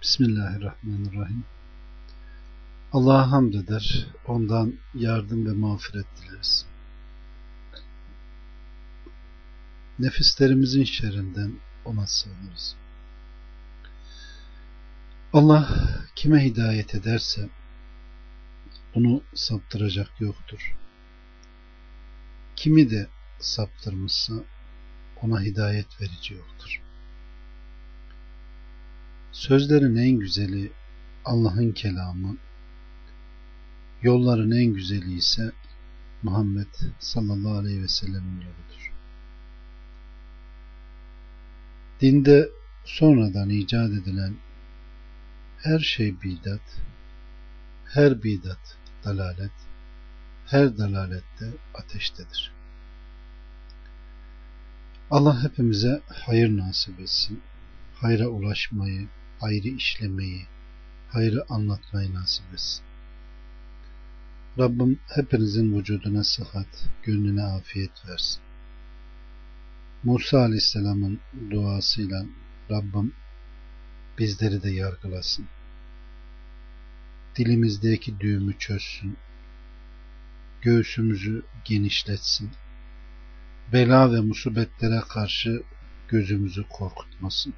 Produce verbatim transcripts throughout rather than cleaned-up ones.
Bismillahirrahmanirrahim. Allah'a hamd eder, ondan yardım ve mağfiret dileriz. Nefislerimizin şerrinden ona sığınırız. Allah kime hidayet ederse onu saptıracak yoktur. Kimi de saptırmışsa ona hidayet verici yoktur. Sözlerin en güzeli Allah'ın kelamı, yolların en güzeli ise Muhammed sallallahu aleyhi ve sellemin yoludur. Dinde sonradan icat edilen her şey bidat, her bidat dalalet, her dalalette ateştedir. Allah hepimize hayır nasip etsin, hayra ulaşmayı, hayrı işlemeyi, hayrı anlatmayı nasip etsin. Rabbim hepinizin vücuduna sıhhat, gönlüne afiyet versin. Musa Aleyhisselam'ın duasıyla Rabbim bizleri de yargılasın. Dilimizdeki düğümü çözsün. Göğsümüzü genişletsin. Bela ve musibetlere karşı gözümüzü korkutmasın.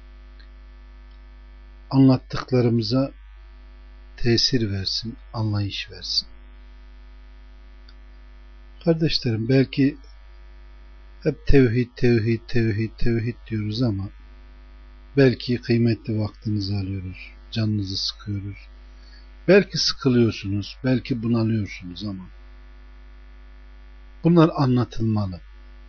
Anlattıklarımıza tesir versin, anlayış versin. Kardeşlerim, belki hep tevhid, tevhid, tevhid, tevhid diyoruz ama belki kıymetli vaktinizi alıyoruz, canınızı sıkıyoruz. Belki sıkılıyorsunuz, belki bunalıyorsunuz ama bunlar anlatılmalı.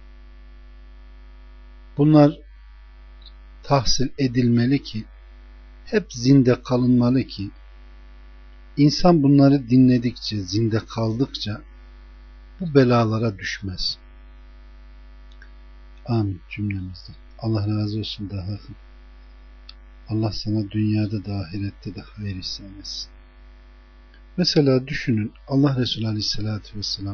Bunlar tahsil edilmeli ki, hep zinde kalınmalı ki, insan bunları dinledikçe, zinde kaldıkça bu belalara düşmez. Amin cümlemizden. Allah razı olsun daha. Allah sana dünyada da ahirette de hayır ihsan etsin. Mesela düşünün, Allah Resulü Aleyhisselatü Vesselam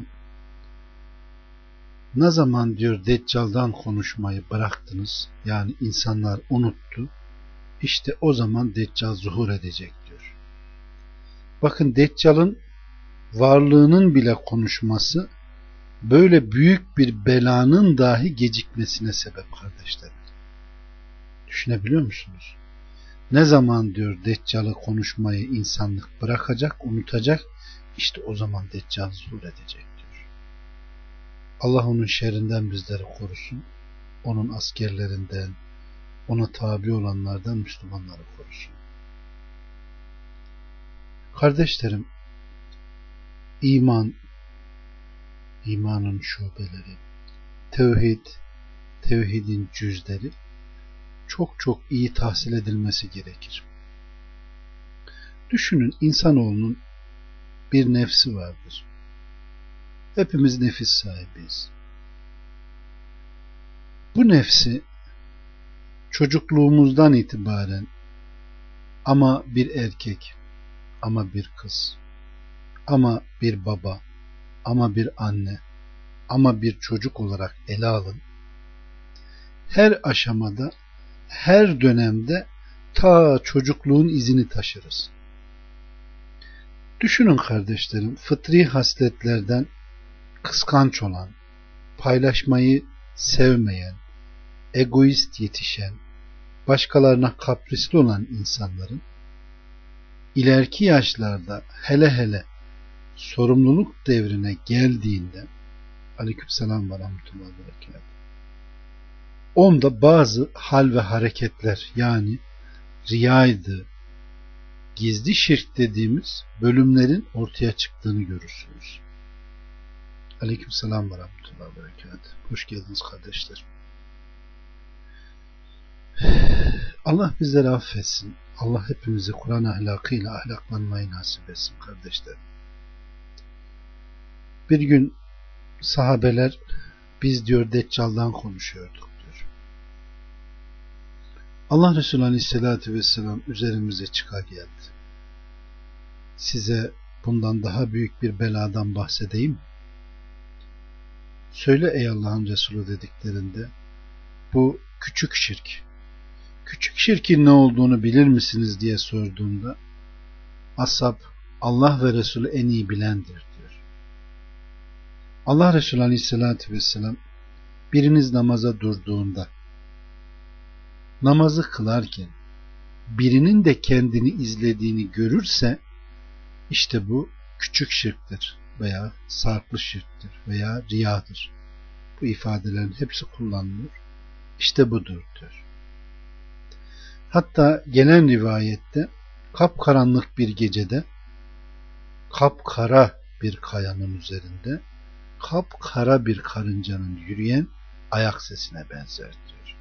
ne zaman diyor Deccal'dan konuşmayı bıraktınız, yani insanlar unuttu, işte o zaman Deccal zuhur edecek diyor. Bakın, Deccal'ın varlığının bile konuşması böyle büyük bir belanın dahi gecikmesine sebep kardeşlerim. Düşünebiliyor musunuz? Ne zaman diyor Deccal'ı konuşmayı insanlık bırakacak, unutacak, işte o zaman Deccal zuhur edecek diyor. Allah onun şerrinden bizleri korusun. Onun askerlerinden, ona tabi olanlardan Müslümanları korusun. Kardeşlerim, iman, imanın şubeleri, tevhid, tevhidin cüzleri çok çok iyi tahsil edilmesi gerekir. Düşünün, insanoğlunun bir nefsi vardır. Hepimiz nefis sahibiyiz. Bu nefsi çocukluğumuzdan itibaren ama bir erkek, ama bir kız, ama bir baba, ama bir anne, ama bir çocuk olarak ele alın. Her aşamada, her dönemde ta çocukluğun izini taşırız. Düşünün kardeşlerim, fıtri hasletlerden kıskanç olan, paylaşmayı sevmeyen, egoist yetişen, başkalarına kaprisli olan insanların ileriki yaşlarda hele hele sorumluluk devrine geldiğinde, aleykümselam ve rahmetullahi ve berekatuhu, onda bazı hal ve hareketler, yani riyaydı, gizli şirk dediğimiz bölümlerin ortaya çıktığını görürsünüz. Aleykümselam ve rahmetullahi ve berekatuhu. Hoş geldiniz kardeşler. Allah bizleri affetsin. Allah hepimizi Kur'an ahlakıyla ahlaklanmayı nasip etsin kardeşler. Bir gün sahabeler, biz diyor Deccal'dan konuşuyorduk diyor. Allah Resulü Aleyhisselatü Vesselam üzerimize çıka geldi. Size bundan daha büyük bir beladan bahsedeyim. Söyle ey Allah'ın Resulü dediklerinde, bu küçük şirk, küçük şirkin ne olduğunu bilir misiniz diye sorduğunda ashab Allah ve Resulü en iyi bilendir diyor. Allah Resulü Aleyhisselatü Vesselam biriniz namaza durduğunda namazı kılarken birinin de kendini izlediğini görürse işte bu küçük şirktir veya sarklı şirktir veya riyadır. Bu ifadelerin hepsi kullanılıyor. İşte budur diyor. Hatta gelen rivayette kapkaranlık bir gecede kapkara bir kayanın üzerinde kapkara bir karıncanın yürüyen ayak sesine benzer diyor.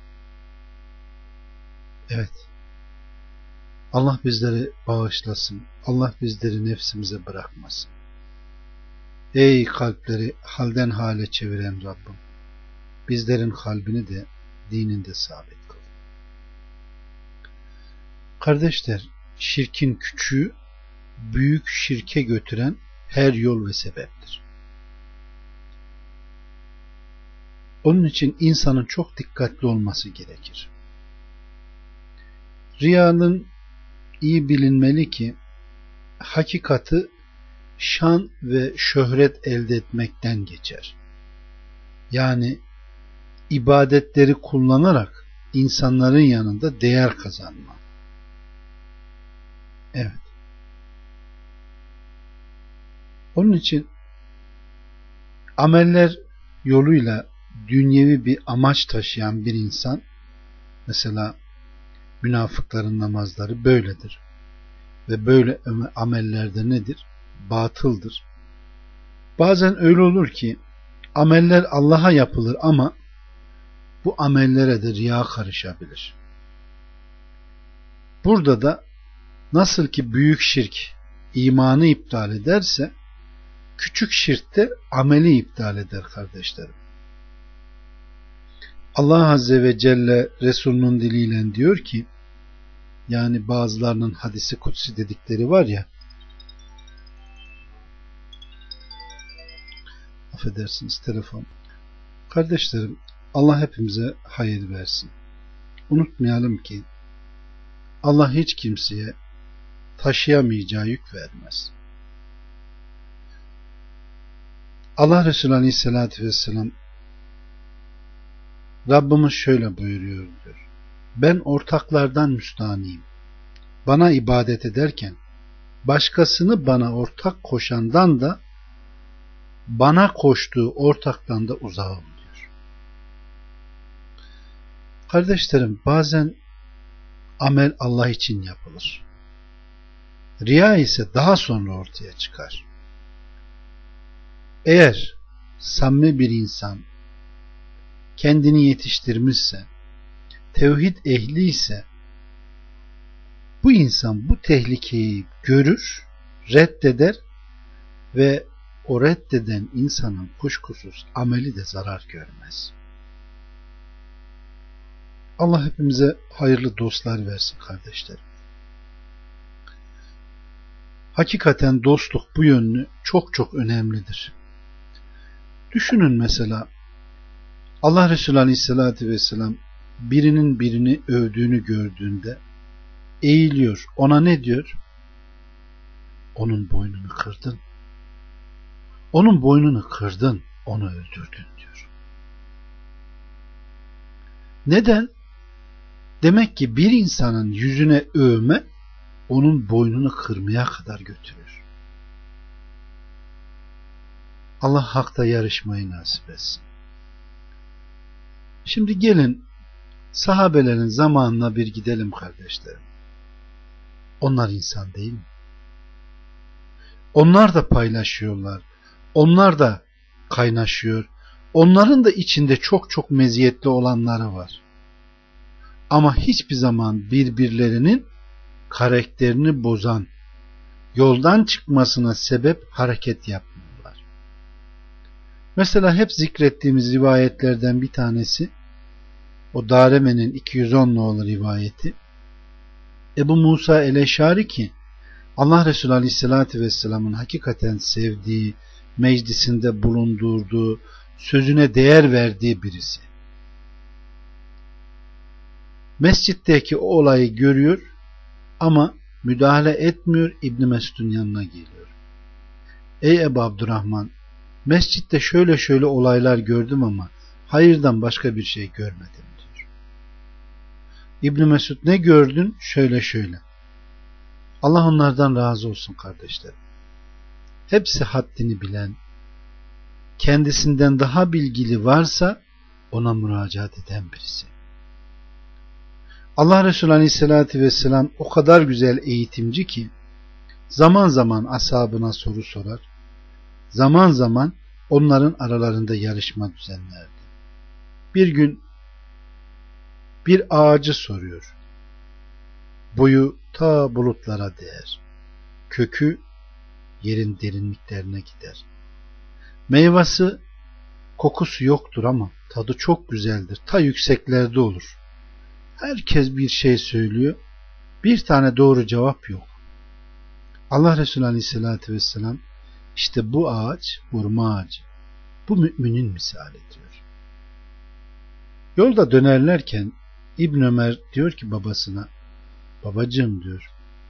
Evet. Allah bizleri bağışlasın. Allah bizleri nefsimize bırakmasın. Ey kalpleri halden hale çeviren Rabbim, bizlerin kalbini de dininde sabit kıl. Kardeşler, şirkin küçüğü büyük şirke götüren her yol ve sebeptir. Onun için insanın çok dikkatli olması gerekir. Riyanın iyi bilinmeli ki hakikati şan ve şöhret elde etmekten geçer. Yani ibadetleri kullanarak insanların yanında değer kazanma. Evet. Onun için ameller yoluyla dünyevi bir amaç taşıyan bir insan, mesela münafıkların namazları böyledir. Ve böyle amellerde nedir? Batıldır. Bazen öyle olur ki ameller Allah'a yapılır ama bu amellere de riya karışabilir. Burada da nasıl ki büyük şirk imanı iptal ederse küçük şirk de ameli iptal eder kardeşlerim. Allah Azze ve Celle Resulünün diliyle diyor ki, yani bazılarının hadisi kutsi dedikleri var ya, affedersiniz telefon. Kardeşlerim, Allah hepimize hayır versin. Unutmayalım ki Allah hiç kimseye taşıyamayacağı yük vermez. Allah Resulü Aleyhisselatü Vesselam Rabbimiz şöyle buyuruyor diyor. Ben ortaklardan müstaniyim. Bana ibadet ederken başkasını bana ortak koşandan da bana koştuğu ortaktan da uzağım diyor. Kardeşlerim, bazen amel Allah için yapılır. Riya ise daha sonra ortaya çıkar. Eğer samimi bir insan kendini yetiştirmişse, tevhid ehli ise bu insan bu tehlikeyi görür, reddeder ve o reddeden insanın kuşkusuz ameli de zarar görmez. Allah hepimize hayırlı dostlar versin kardeşlerim. Hakikaten dostluk bu yönlü çok çok önemlidir. Düşünün mesela Allah Resulü Aleyhisselatü Vesselam birinin birini övdüğünü gördüğünde eğiliyor. Ona ne diyor? Onun boynunu kırdın. Onun boynunu kırdın. Onu öldürdün diyor. Neden? Demek ki bir insanın yüzüne övme onun boynunu kırmaya kadar götürür. Allah hakta yarışmayı nasip etsin. Şimdi gelin sahabelerin zamanına bir gidelim kardeşlerim. Onlar insan değil mi? Onlar da paylaşıyorlar. Onlar da kaynaşıyor. Onların da içinde çok çok meziyetli olanları var. Ama hiçbir zaman birbirlerinin karakterini bozan, yoldan çıkmasına sebep hareket yapmıyorlar. Mesela hep zikrettiğimiz rivayetlerden bir tanesi, o Dareme'nin iki yüz on nolu rivayeti, Ebu Musa el-Eşari ki Allah Resulü Aleyhisselatü Vesselam'ın hakikaten sevdiği, meclisinde bulundurduğu, sözüne değer verdiği birisi. Mescitteki o olayı görüyor ama müdahale etmiyor, İbn Mesud'un yanına geliyor. Ey Ebu Abdurrahman, mescitte şöyle şöyle olaylar gördüm ama hayırdan başka bir şey görmedim diyor. İbn Mesud, ne gördün? Şöyle şöyle. Allah onlardan razı olsun kardeşlerim. Hepsi haddini bilen, kendisinden daha bilgili varsa ona müracaat eden birisi. Allah Resulü Aleyhisselatü Vesselam o kadar güzel eğitimci ki zaman zaman ashabına soru sorar, zaman zaman onların aralarında yarışma düzenlerdi. Bir gün bir ağacı soruyor. Boyu ta bulutlara değer. Kökü yerin derinliklerine gider. Meyvesi, kokusu yoktur ama tadı çok güzeldir. Ta yükseklerde olur. Herkes bir şey söylüyor. Bir tane doğru cevap yok. Allah Resulü Aleyhisselatü Vesselam, işte bu ağaç hurma ağacı. Bu müminin misali diyor. Yolda dönerlerken İbn Ömer diyor ki babasına, babacığım diyor,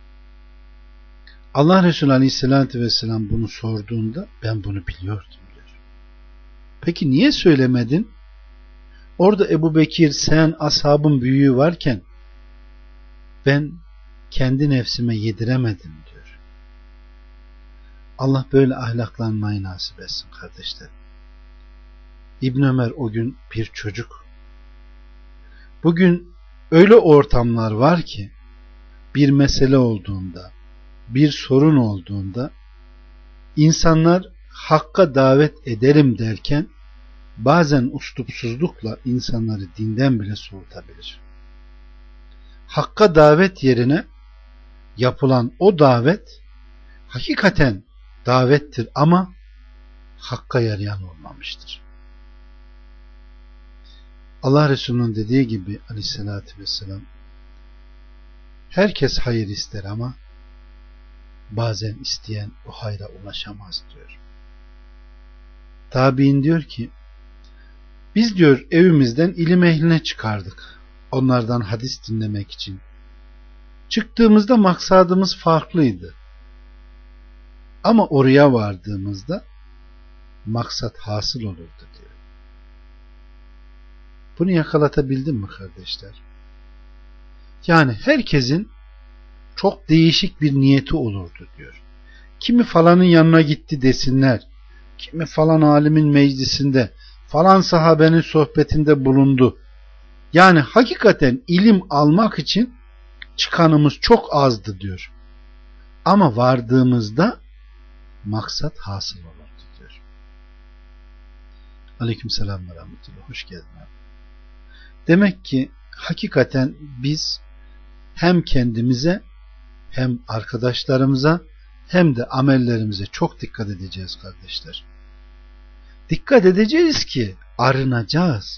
Allah Resulü Aleyhisselatü Vesselam bunu sorduğunda ben bunu biliyordum diyor. Peki niye söylemedin? Orada Ebu Bekir, sen, ashabın büyüğü varken ben kendi nefsime yediremedim diyor. Allah böyle ahlaklanmayı nasip etsin kardeşlerim. İbn Ömer o gün bir çocuk. Bugün öyle ortamlar var ki bir mesele olduğunda, bir sorun olduğunda insanlar hakka davet ederim derken bazen üslupsuzlukla insanları dinden bile soğutabilir. Hakka davet yerine yapılan o davet hakikaten davettir ama hakka yarayan olmamıştır. Allah Resulü'nün dediği gibi Aleyhisselatü Vesselam, herkes hayır ister ama bazen isteyen o hayra ulaşamaz diyor. Tabiin diyor ki, biz diyor evimizden ilim ehline çıkardık. Onlardan hadis dinlemek için. Çıktığımızda maksadımız farklıydı. Ama oraya vardığımızda maksat hasıl olurdu diyor. Bunu yakalatabildim mi kardeşler? Yani herkesin çok değişik bir niyeti olurdu diyor. Kimi falanın yanına gitti desinler. Kimi falan alimin meclisinde, falan sahabenin sohbetinde bulundu. Yani hakikaten ilim almak için çıkanımız çok azdı diyor. Ama vardığımızda maksat hasıl olurdu diyor. Aleykümselam ve rahmetullah. Hoş geldin abi. Demek ki hakikaten biz hem kendimize hem arkadaşlarımıza hem de amellerimize çok dikkat edeceğiz kardeşler. Dikkat edeceğiz ki arınacağız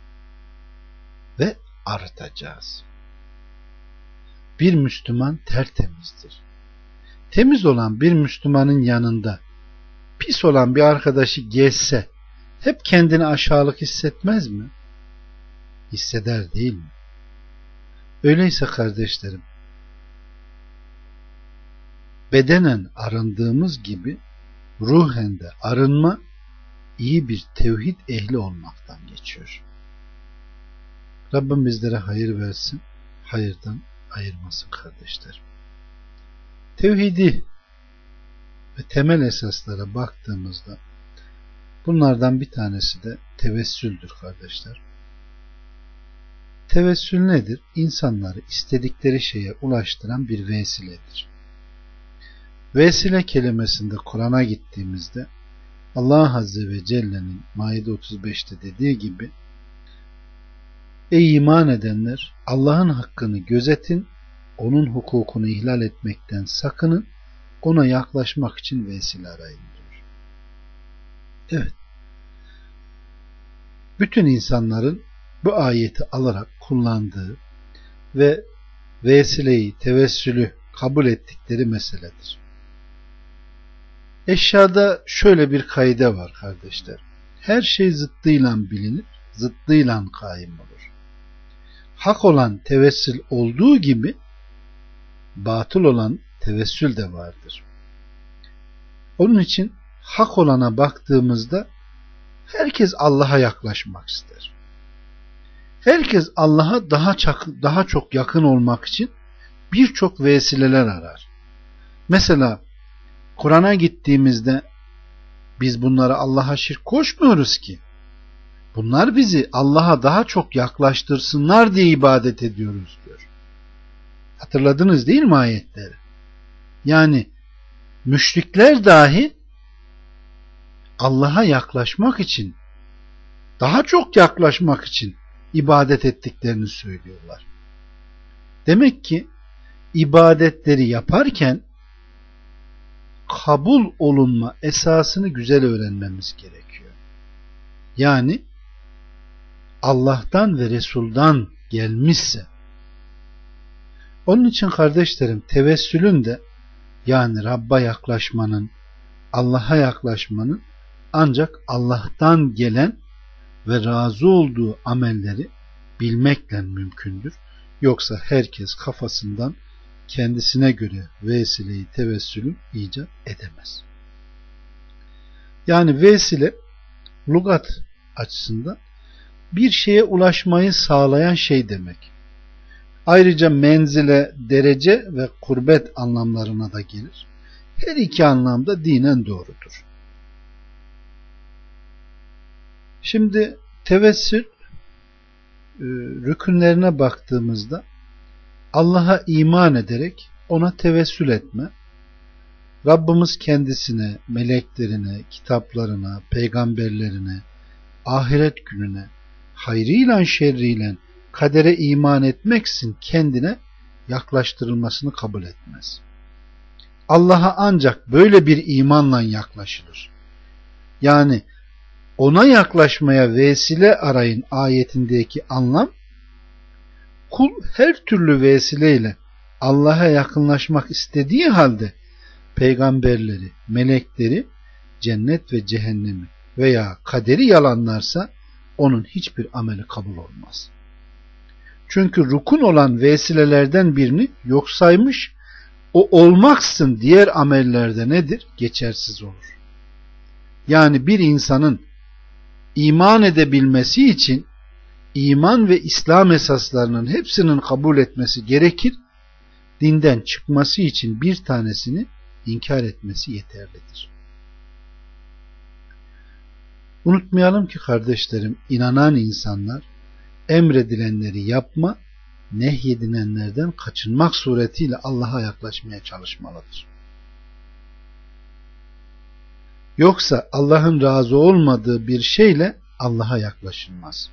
ve arıtacağız. Bir Müslüman tertemizdir. Temiz olan bir Müslümanın yanında pis olan bir arkadaşı gezse hep kendini aşağılık hissetmez mi? Hisseder değil mi? Öyleyse kardeşlerim, bedenen arındığımız gibi ruhen de arınma iyi bir tevhid ehli olmaktan geçiyor. Rabbim bizlere hayır versin, hayırdan ayırmasın kardeşlerim. Tevhidi ve temel esaslara baktığımızda bunlardan bir tanesi de tevessüldür kardeşler. Tevessül nedir? İnsanları istedikleri şeye ulaştıran bir vesiledir. Vesile kelimesinde Kur'an'a gittiğimizde Allah Azze ve Celle'nin Maide otuz beşte dediği gibi, ey iman edenler, Allah'ın hakkını gözetin, onun hukukunu ihlal etmekten sakının, ona yaklaşmak için vesile arayın diyor. Evet. Bütün insanların bu ayeti alarak kullandığı ve vesileyi, tevessülü kabul ettikleri meseledir. Eşyada şöyle bir kaide var kardeşler. Her şey zıttıyla bilinir, zıttıyla kaim olur. hak olan tevessül olduğu gibi batıl olan tevessül de vardır. Onun için hak olana baktığımızda herkes Allah'a yaklaşmak ister. Herkes Allah'a daha çok, daha çok yakın olmak için birçok vesileler arar. Mesela Kur'an'a gittiğimizde biz bunlara Allah'a şirk koşmuyoruz ki. Bunlar bizi Allah'a daha çok yaklaştırsınlar diye ibadet ediyoruz diyor. Hatırladınız değil mi ayetleri? Yani müşrikler dahi Allah'a yaklaşmak için, daha çok yaklaşmak için ibadet ettiklerini söylüyorlar. Demek ki ibadetleri yaparken kabul olunma esasını güzel öğrenmemiz gerekiyor. Yani Allah'tan ve Resul'dan gelmişse. Onun için kardeşlerim, tevessülün de, yani Rabb'a yaklaşmanın, Allah'a yaklaşmanın ancak Allah'tan gelen ve razı olduğu amelleri bilmekle mümkündür. Yoksa herkes kafasından kendisine göre vesileyi, tevessülü icat edemez. Yani vesile lügat açısından bir şeye ulaşmayı sağlayan şey demek. Ayrıca menzile, derece ve kurbet anlamlarına da gelir. Her iki anlamda dinen doğrudur. Şimdi tevessül rükünlerine baktığımızda Allah'a iman ederek ona tevessül etme, Rabbimiz kendisine, meleklerine, kitaplarına, peygamberlerine, ahiret gününe, hayrıyla şerriyle kadere iman etmeksin kendine yaklaştırılmasını kabul etmez. Allah'a ancak böyle bir imanla yaklaşılır. Yani ona yaklaşmaya vesile arayın ayetindeki anlam, kul her türlü vesileyle Allah'a yakınlaşmak istediği halde peygamberleri, melekleri, cennet ve cehennemi veya kaderi yalanlarsa onun hiçbir ameli kabul olmaz. Çünkü rukun olan vesilelerden birini yok saymış, o olmaksızın diğer amellerde nedir? Geçersiz olur. Yani bir insanın iman edebilmesi için iman ve İslam esaslarının hepsinin kabul etmesi gerekir. Dinden çıkması için bir tanesini inkar etmesi yeterlidir. Unutmayalım ki kardeşlerim, inanan insanlar emredilenleri yapma, nehyedilenlerden kaçınmak suretiyle Allah'a yaklaşmaya çalışmalıdır. Yoksa Allah'ın razı olmadığı bir şeyle Allah'a yaklaşılmaz.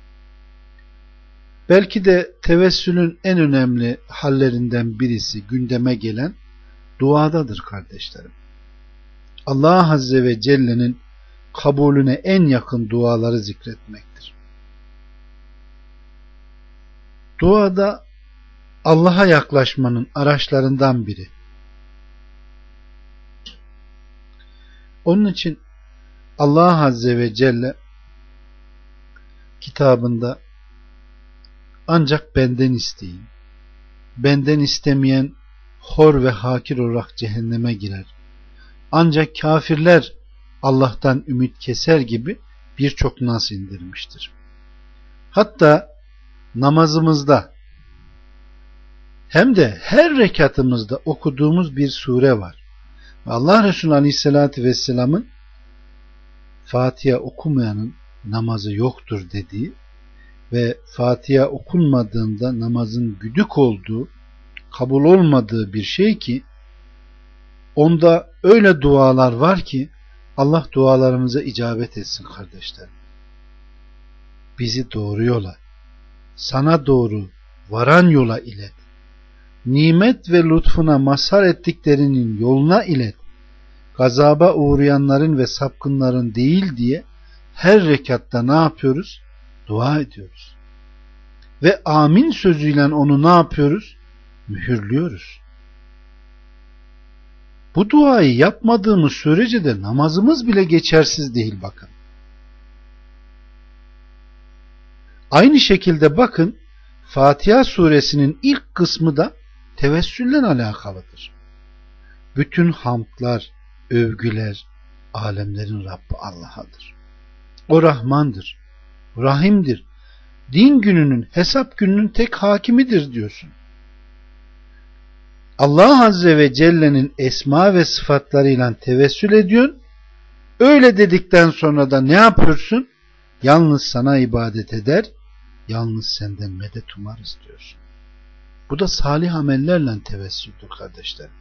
Belki de tevessülün en önemli hallerinden birisi gündeme gelen duadadır kardeşlerim. Allah Azze ve Celle'nin kabulüne en yakın duaları zikretmektir. Duada Allah'a yaklaşmanın araçlarından biri. Onun için Allah Azze ve Celle kitabında ancak benden isteyin, benden istemeyen hor ve hakir olarak cehenneme girer, ancak kafirler Allah'tan ümit keser gibi birçok nas indirmiştir. Hatta namazımızda hem de her rekatımızda okuduğumuz bir sure var. Allah Resulü Aleyhisselatü Vesselam'ın Fatiha okumayanın namazı yoktur dediği ve Fatiha okunmadığında namazın güdük olduğu, kabul olmadığı bir şey ki onda öyle dualar var ki Allah dualarımıza icabet etsin kardeşlerim. Bizi doğru yola, sana doğru varan yola ilet. Nimet ve lütfuna mazhar ettiklerinin yoluna ilet. Gazaba uğrayanların ve sapkınların değil diye her rekatta ne yapıyoruz? Dua ediyoruz. Ve amin sözüyle onu ne yapıyoruz? Mühürlüyoruz. Bu duayı yapmadığımız sürece de namazımız bile geçersiz değil bakın. Aynı şekilde bakın Fatiha suresinin ilk kısmı da tevessülle alakalıdır. Bütün hamdlar, övgüler, alemlerin Rabbi Allah'adır. O Rahmandır, Rahim'dir. Din gününün, hesap gününün tek hakimidir diyorsun. Allah Azze ve Celle'nin esma ve sıfatlarıyla tevessül ediyorsun. Öyle dedikten sonra da ne yapıyorsun? Yalnız sana ibadet eder, yalnız senden medet umarız diyorsun. Bu da salih amellerle tevessüldür kardeşlerim.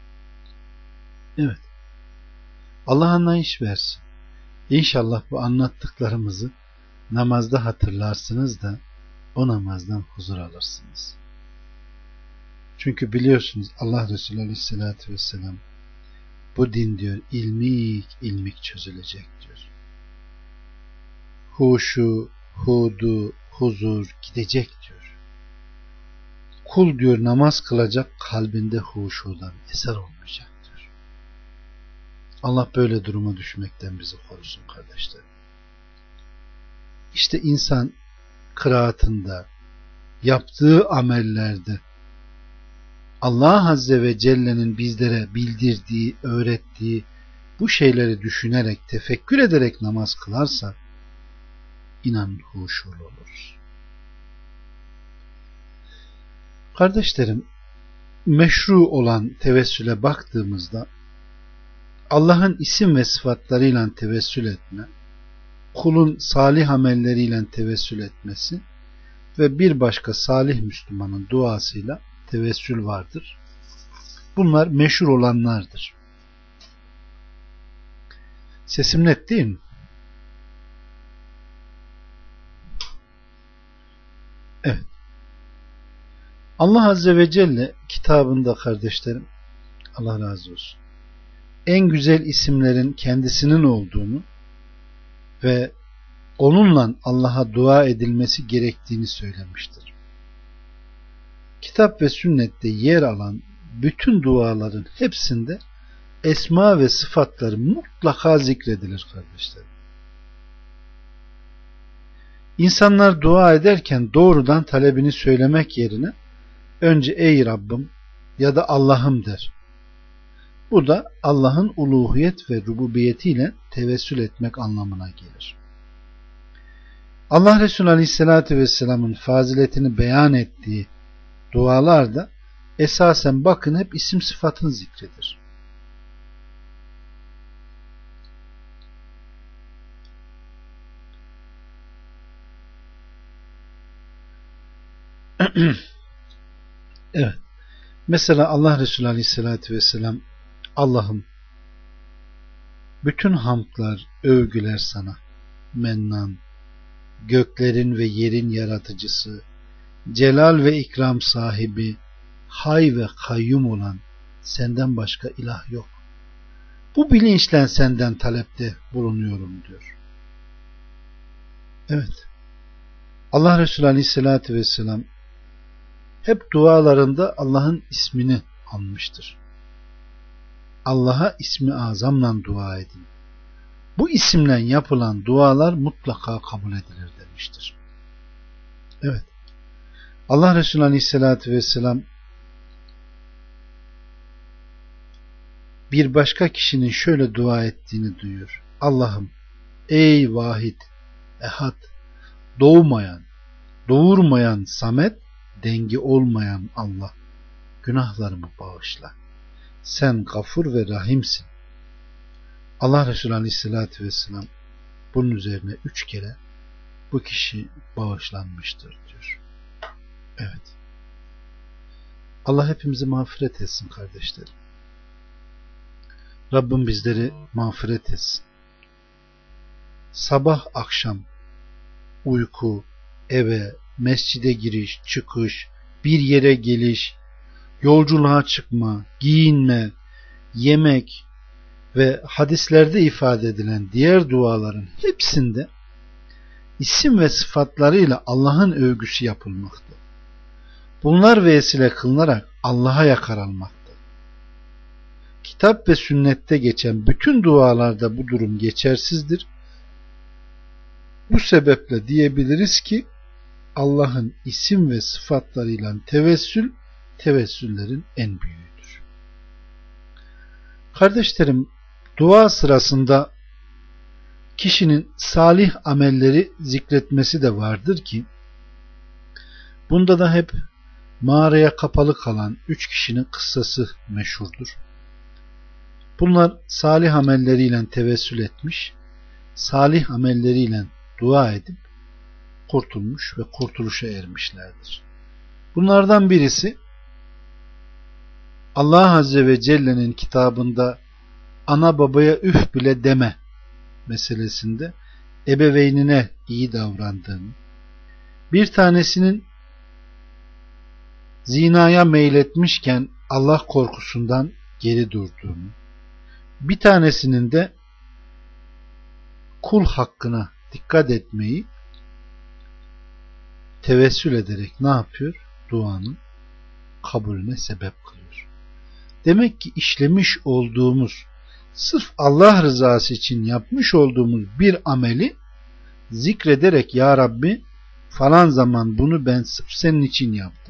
Evet. Allah anlayış versin. İnşallah bu anlattıklarımızı namazda hatırlarsınız da o namazdan huzur alırsınız. Çünkü biliyorsunuz Allah Resulü Aleyhisselatü Vesselam bu din diyor ilmik ilmik çözülecek diyor. Huşu, hudu, huzur gidecek diyor. Kul diyor namaz kılacak, kalbinde huşudan eser olmayacak diyor. Allah böyle duruma düşmekten bizi korusun kardeşlerim. İşte insan kıraatında, yaptığı amellerde Allah Azze ve Celle'nin bizlere bildirdiği, öğrettiği bu şeyleri düşünerek, tefekkür ederek namaz kılarsa inanın huşulu oluruz. Kardeşlerim, meşru olan tevessüle baktığımızda Allah'ın isim ve sıfatlarıyla tevessül etme, kulun salih amelleriyle tevessül etmesi ve bir başka salih Müslümanın duasıyla tevessül vardır. Bunlar meşhur olanlardır. Sesim net değil mi? Evet. Allah Azze ve Celle kitabında kardeşlerim, Allah razı olsun, en güzel isimlerin kendisinin olduğunu ve onunla Allah'a dua edilmesi gerektiğini söylemiştir. Kitap ve sünnette yer alan bütün duaların hepsinde esma ve sıfatları mutlaka zikredilir kardeşlerim. İnsanlar dua ederken doğrudan talebini söylemek yerine önce ey Rabbim ya da Allah'ım der. Bu da Allah'ın uluhiyet ve rububiyetiyle tevessül etmek anlamına gelir. Allah Resulü Aleyhisselatü Vesselam'ın faziletini beyan ettiği dualarda esasen bakın hep isim sıfatın zikridir. Evet. Mesela Allah Resulü Aleyhisselatü Vesselam Allah'ım bütün hamdlar, övgüler sana, mennan, göklerin ve yerin yaratıcısı, celal ve ikram sahibi, hay ve kayyum olan senden başka ilah yok. Bu bilinçle senden talepte bulunuyorum diyor. Evet. Allah Resulü Aleyhisselatü Vesselam hep dualarında Allah'ın ismini anmıştır. Allah'a ismi azamla dua edin. Bu isimle yapılan dualar mutlaka kabul edilir demiştir. Evet. Allah Resulü Aleyhisselatü Vesselam bir başka kişinin şöyle dua ettiğini duyuyor. Allah'ım ey vahid, ehad, doğmayan, doğurmayan Samet, dengi olmayan Allah, günahlarımı bağışla. Sen gafur ve rahimsin. Allah Resulü Aleyhisselatü Vesselam bunun üzerine üç kere bu kişi bağışlanmıştır diyor. Evet. Allah hepimizi mağfiret etsin kardeşlerim. Rabbim bizleri mağfiret etsin. Sabah akşam uyku, eve, mescide giriş, çıkış, bir yere geliş, yolculuğa çıkma, giyinme, yemek ve hadislerde ifade edilen diğer duaların hepsinde isim ve sıfatlarıyla Allah'ın övgüsü yapılmakta. Bunlar vesile kılınarak Allah'a yakarılmakta. Kitap ve sünnette geçen bütün dualarda bu durum geçersizdir. Bu sebeple diyebiliriz ki Allah'ın isim ve sıfatlarıyla tevessül, tevessüllerin en büyüğüdür. Kardeşlerim, dua sırasında kişinin salih amelleri zikretmesi de vardır ki, bunda da hep mağaraya kapalı kalan üç kişinin kıssası meşhurdur. Bunlar salih amelleriyle tevessül etmiş, salih amelleriyle dua edip kurtulmuş ve kurtuluşa ermişlerdir. Bunlardan birisi, Allah Azze ve Celle'nin kitabında ana babaya üf bile deme meselesinde ebeveynine iyi davrandığını, bir tanesinin zinaya meyletmişken Allah korkusundan geri durduğunu, bir tanesinin de kul hakkına dikkat etmeyi tevessül ederek ne yapıyor? Duanın kabulüne sebep kılıyor. Demek ki işlemiş olduğumuz, sırf Allah rızası için yapmış olduğumuz bir ameli zikrederek, Ya Rabbi falan zaman bunu ben sırf senin için yaptım.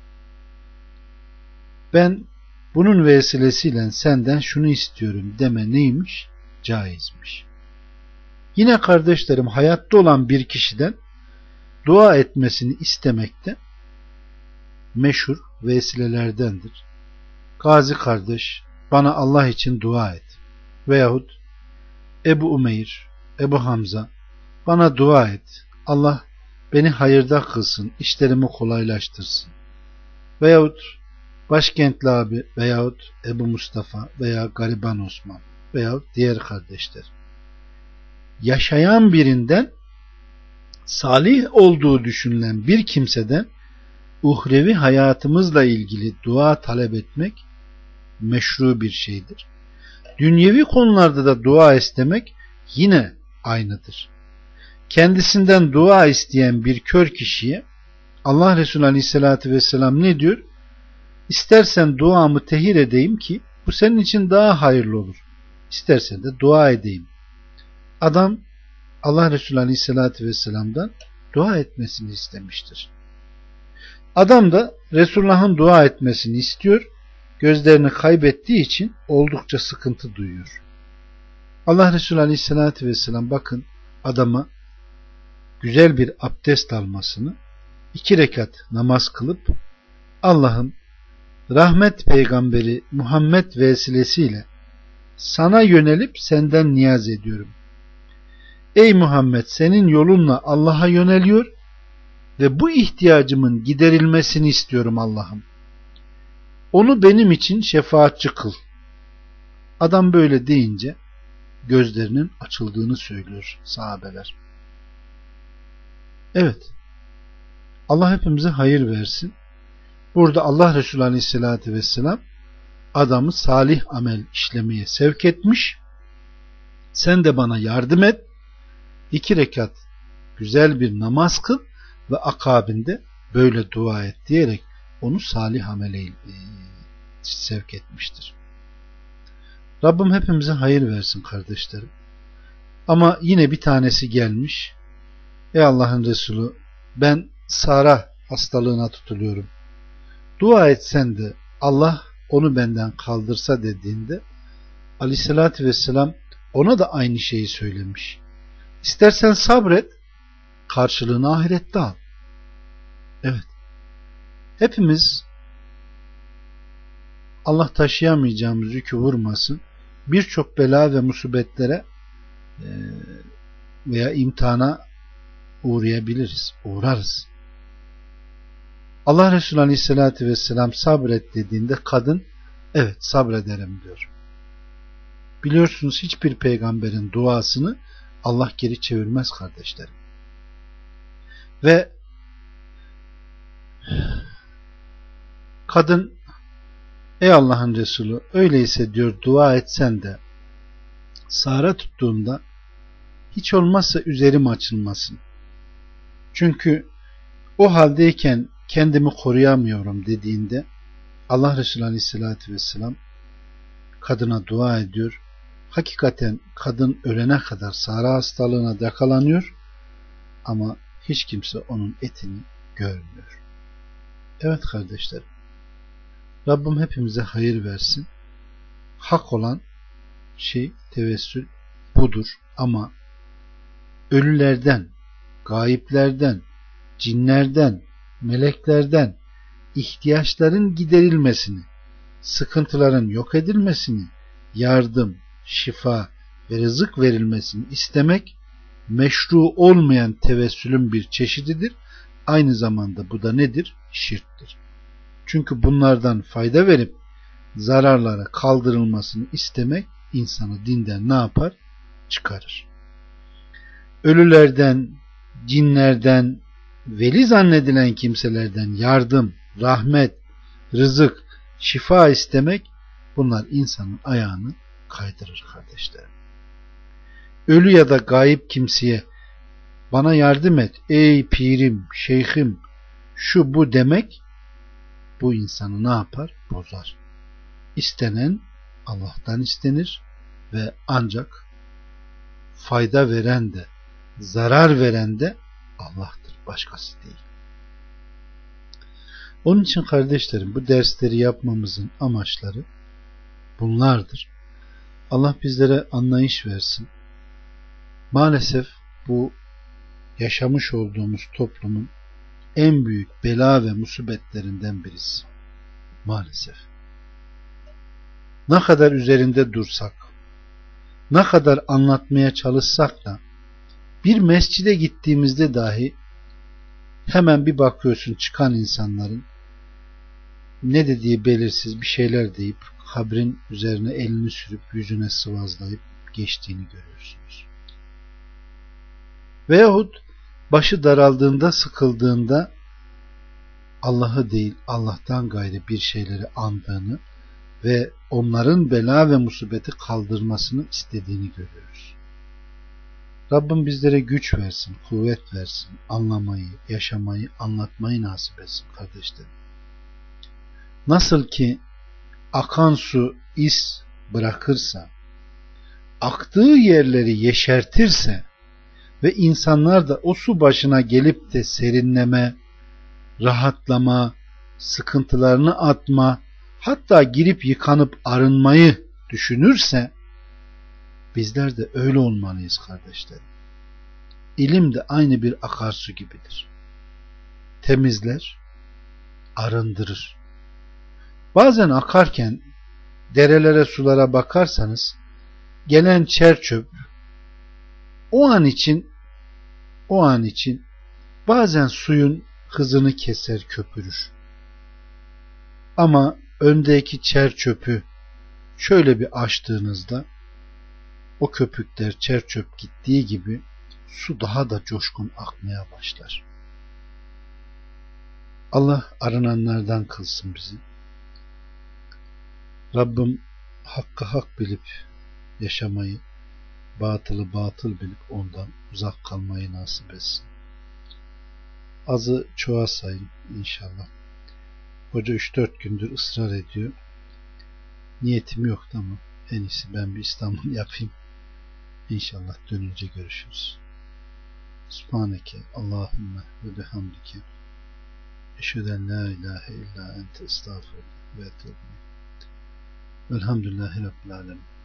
Ben bunun vesilesiyle senden şunu istiyorum deme neymiş? Caizmiş. Yine kardeşlerim, hayatta olan bir kişiden dua etmesini istemekte meşhur vesilelerdendir. Gazi kardeş, bana Allah için dua et. Veyahut Ebu Umeyr, Ebu Hamza, bana dua et. Allah beni hayırda kılsın, işlerimi kolaylaştırsın. Veyahut Başkentli abi, veyahut Ebu Mustafa veya Gariban Osman veyahut diğer kardeşler. Yaşayan birinden, salih olduğu düşünülen bir kimseden uhrevi hayatımızla ilgili dua talep etmek meşru bir şeydir. Dünyevi konularda da dua istemek yine aynıdır. Kendisinden dua isteyen bir kör kişiye Allah Resulü Aleyhisselatü Vesselam ne diyor? İstersen duamı tehir edeyim ki bu senin için daha hayırlı olur. İstersen de dua edeyim. Adam Allah Resulü Aleyhisselatü Vesselam'dan dua etmesini istemiştir. Adam da Resulullah'ın dua etmesini istiyor. Gözlerini kaybettiği için oldukça sıkıntı duyuyor. Allah Resulü Aleyhisselatü Vesselam bakın adama güzel bir abdest almasını, iki rekat namaz kılıp Allah'ım rahmet peygamberi Muhammed vesilesiyle sana yönelip senden niyaz ediyorum. Ey Muhammed, senin yolunla Allah'a yöneliyor ve bu ihtiyacımın giderilmesini istiyorum Allah'ım. Onu benim için şefaatçi kıl. Adam böyle deyince gözlerinin açıldığını söylüyor sahabeler. Evet. Allah hepimize hayır versin. Burada Allah Resulü Aleyhisselatü Vesselam adamı salih amel işlemeye sevk etmiş. Sen de bana yardım et. İki rekat güzel bir namaz kıl ve akabinde böyle dua et diyerek onu salih amele sevk etmiştir. Rabbim hepimize hayır versin kardeşlerim. Ama yine bir tanesi gelmiş. Ey Allah'ın Resulü, ben Sara hastalığına tutuluyorum. Dua etsen de Allah onu benden kaldırsa dediğinde Aleyhisselatü Vesselam ona da aynı şeyi söylemiş. İstersen sabret, karşılığını ahirette al. Evet. Hepimiz Allah taşıyamayacağımız yükü vurmasın. Birçok bela ve musibetlere veya imtihana uğrayabiliriz, uğrarız. Allah Resulü Aleyhisselatü Vesselam sabret dediğinde kadın evet sabrederim diyor. Biliyorsunuz hiçbir peygamberin duasını Allah geri çevirmez kardeşlerim. Ve kadın ey Allah'ın Resulü öyleyse diyor dua etsen de Sara tuttuğumda hiç olmazsa üzerim açılmasın. Çünkü o haldeyken kendimi koruyamıyorum dediğinde Allah Resulü Aleyhisselatü Vesselam kadına dua ediyor. Hakikaten kadın ölene kadar Sara hastalığına yakalanıyor ama hiç kimse onun etini görmüyor. Evet kardeşlerim, Rabbim hepimize hayır versin. Hak olan şey tevessül budur ama ölülerden, gayiplerden, cinlerden, meleklerden ihtiyaçların giderilmesini, sıkıntıların yok edilmesini, yardım, şifa ve rızık verilmesini istemek meşru olmayan tevessülün bir çeşididir. Aynı zamanda bu da nedir? Şirktir. Çünkü bunlardan fayda verip zararlara kaldırılmasını istemek insanı dinden ne yapar? Çıkarır. Ölülerden, cinlerden, veli zannedilen kimselerden yardım, rahmet, rızık, şifa istemek, bunlar insanın ayağını kaydırır kardeşlerim. Ölü ya da gayip kimseye bana yardım et ey pirim, şeyhim, şu bu demek, bu insanı ne yapar? Bozar. İstenen Allah'tan istenir ve ancak fayda veren de zarar veren de Allah'tır, başkası değil. Onun için kardeşlerim, bu dersleri yapmamızın amaçları bunlardır. Allah bizlere anlayış versin. Maalesef bu yaşamış olduğumuz toplumun en büyük bela ve musibetlerinden birisi. Maalesef. Ne kadar üzerinde dursak, ne kadar anlatmaya çalışsak da bir mescide gittiğimizde dahi hemen bir bakıyorsun çıkan insanların ne dediği belirsiz bir şeyler deyip kabrin üzerine elini sürüp yüzüne sıvazlayıp geçtiğini görüyorsunuz. Veyahut başı daraldığında, sıkıldığında Allah'ı değil Allah'tan gayrı bir şeyleri andığını ve onların bela ve musibeti kaldırmasını istediğini görüyoruz. Rabbim bizlere güç versin, kuvvet versin, anlamayı, yaşamayı, anlatmayı nasip etsin kardeşlerim. Nasıl ki akan su iz bırakırsa, aktığı yerleri yeşertirse ve insanlar da o su başına gelip de serinleme, rahatlama, sıkıntılarını atma, hatta girip yıkanıp arınmayı düşünürse, bizler de öyle olmalıyız kardeşlerim. İlim de aynı bir akarsu gibidir. Temizler, arındırır. Bazen akarken derelere, sulara bakarsanız gelen çer çöp o an için o an için bazen suyun hızını keser, köpürür. Ama öndeki çer çöpü şöyle bir açtığınızda o köpükler, çer çöp gittiği gibi su daha da coşkun akmaya başlar. Allah arınanlardan kılsın bizi. Rabbim hakkı hak bilip yaşamayı, batılı batıl bilip ondan uzak kalmayı nasip etsin. Azı çoğa sayın inşallah. Hoca üç dört gündür ısrar ediyor. Niyetim yoktu ama en iyisi ben bir İstanbul yapayım. İnşallah dönünce görüşürüz. Subhaneke Allahümme ve bihamdike eşheden la ilahe illa ente estağfurullah ve etûbü ileyk. Velhamdülillahi Rabbil alemin.